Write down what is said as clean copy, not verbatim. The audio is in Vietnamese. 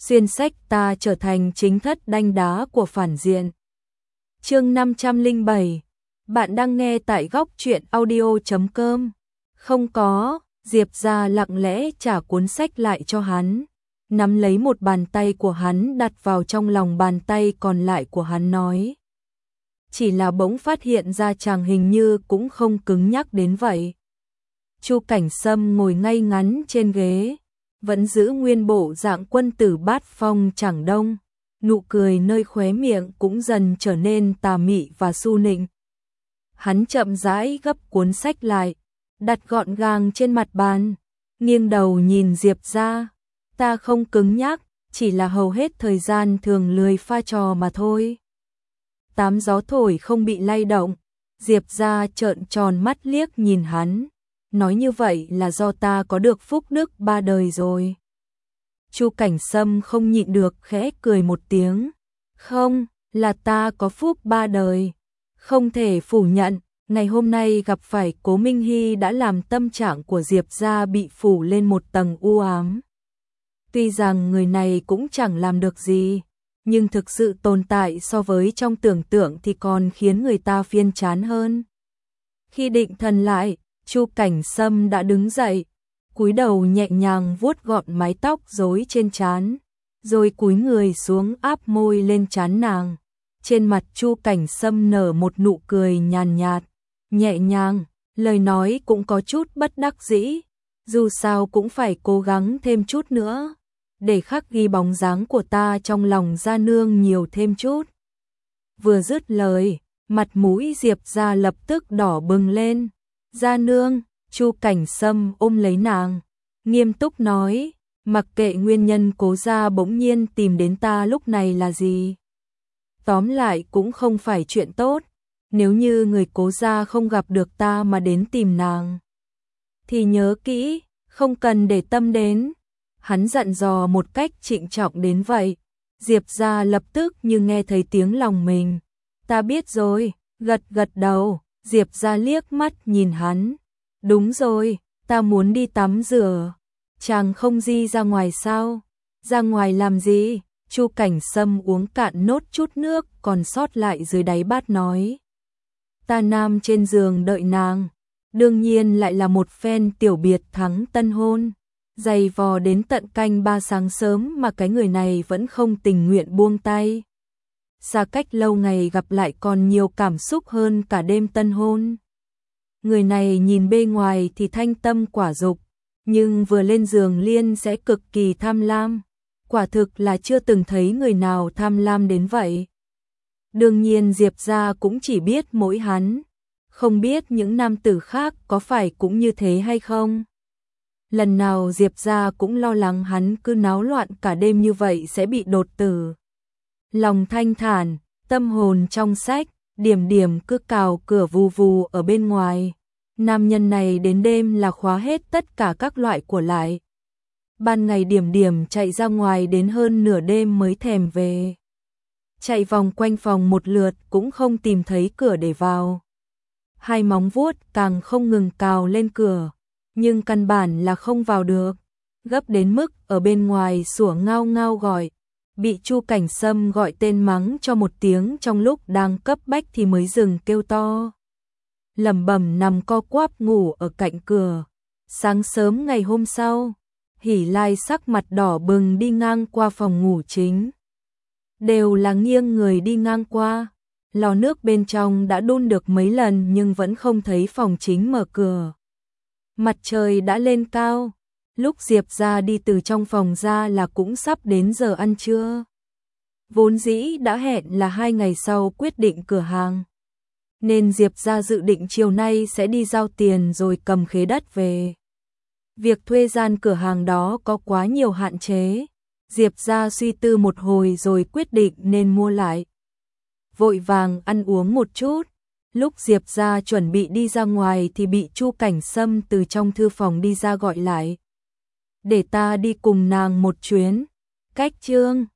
xuyên sách ta trở thành chính thất đanh đá của phản diện. Chương 507. Bạn đang nghe tại góc truyện audio.com. Không có, Diệp Gia lặng lẽ trả cuốn sách lại cho hắn, nắm lấy một bàn tay của hắn đặt vào trong lòng bàn tay còn lại của hắn nói. Chỉ là bỗng phát hiện ra chàng hình như cũng không cứng nhắc đến vậy. Chu Cảnh Sâm ngồi ngay ngắn trên ghế, vẫn giữ nguyên bộ dạng quân tử bát phong chẳng đông, nụ cười nơi khóe miệng cũng dần trở nên tà mị và su nịnh. Hắn chậm rãi gấp cuốn sách lại, đặt gọn gàng trên mặt bàn, nghiêng đầu nhìn Diệp Gia. Ta không cứng nhắc, chỉ là hầu hết thời gian thường lười pha trò mà thôi. Tám gió thổi không bị lay động, Diệp Gia trợn tròn mắt liếc nhìn hắn, nói như vậy là do ta có được phúc đức 3 đời rồi. Chu Cảnh Sâm không nhịn được khẽ cười một tiếng. Không, là ta có phúc 3 đời. Không thể phủ nhận, ngày hôm nay gặp phải Cố Minh Hy đã làm tâm trạng của Diệp Gia bị phủ lên một tầng u ám. Tuy rằng người này cũng chẳng làm được gì, nhưng thực sự tồn tại so với trong tưởng tượng thì còn khiến người ta phiền chán hơn. Khi định thần lại, Chu Cảnh Sâm đã đứng dậy, cúi đầu nhẹ nhàng vuốt gọn mái tóc rối trên trán, rồi cúi người xuống áp môi lên trán nàng. Trên mặt Chu Cảnh Sâm nở một nụ cười nhàn nhạt, nhẹ nhàng, lời nói cũng có chút bất đắc dĩ, dù sao cũng phải cố gắng thêm chút nữa, để khắc ghi bóng dáng của ta trong lòng gia nương nhiều thêm chút. Vừa dứt lời, mặt mũi Diệp Gia lập tức đỏ bừng lên. Gia nương, Chu Cảnh Sâm ôm lấy nàng, nghiêm túc nói, mặc kệ nguyên nhân Cố gia bỗng nhiên tìm đến ta lúc này là gì. Tóm lại cũng không phải chuyện tốt, nếu như người Cố gia không gặp được ta mà đến tìm nàng, thì nhớ kỹ, không cần để tâm đến. Hắn dặn dò một cách trịnh trọng đến vậy, Diệp Gia lập tức như nghe thấy tiếng lòng mình. Ta biết rồi, gật gật đầu, Diệp Gia liếc mắt nhìn hắn. Đúng rồi, ta muốn đi tắm rửa. Chàng không đi ra ngoài sao? Ra ngoài làm gì? Chu Cảnh Sâm uống cạn nốt chút nước còn sót lại dưới đáy bát nói. Ta nam trên giường đợi nàng, đương nhiên lại là một phen tiểu biệt thắng tân hôn. Dày vò đến tận canh 3 sáng sớm mà cái người này vẫn không tình nguyện buông tay. Xa cách lâu ngày gặp lại còn nhiều cảm xúc hơn cả đêm tân hôn. Người này nhìn bề ngoài thì thanh tâm quả dục, nhưng vừa lên giường liền sẽ cực kỳ tham lam. Quả thực là chưa từng thấy người nào tham lam đến vậy. Đương nhiên Diệp Gia cũng chỉ biết mỗi hắn, không biết những nam tử khác có phải cũng như thế hay không. Lần nào Diệp Gia cũng lo lắng hắn cứ náo loạn cả đêm như vậy sẽ bị đột tử. Lòng thanh thản, tâm hồn trong sách, Điểm Điểm cứ cào cửa vù vù ở bên ngoài. Nam nhân này đến đêm là khóa hết tất cả các loại của lại. Ban ngày Điểm Điểm chạy ra ngoài đến hơn nửa đêm mới thèm về. Chạy vòng quanh phòng một lượt cũng không tìm thấy cửa để vào. Hai móng vuốt càng không ngừng cào lên cửa, nhưng căn bản là không vào được. Gấp đến mức ở bên ngoài sủa ngao ngao gọi, bị Chu Cảnh Sâm gọi tên mắng cho một tiếng trong lúc đang cấp bách thì mới dừng kêu to. Lẩm bẩm nằm co quắp ngủ ở cạnh cửa. Sáng sớm ngày hôm sau, Hỷ Lai sắc mặt đỏ bừng đi ngang qua phòng ngủ chính. Đều là nghiêng người đi ngang qua, lò nước bên trong đã đun được mấy lần nhưng vẫn không thấy phòng chính mở cửa. Mặt trời đã lên cao, lúc Diệp Gia đi từ trong phòng ra là cũng sắp đến giờ ăn trưa. Vốn dĩ đã hẹn là 2 ngày sau quyết định cửa hàng, nên Diệp Gia dự định chiều nay sẽ đi giao tiền rồi cầm khế đất về. Việc thuê gian cửa hàng đó có quá nhiều hạn chế, Diệp Gia suy tư một hồi rồi quyết định nên mua lại. Vội vàng ăn uống một chút, lúc Diệp Gia chuẩn bị đi ra ngoài thì bị Chu Cảnh Sâm từ trong thư phòng đi ra gọi lại. Để ta đi cùng nàng một chuyến. Cách chương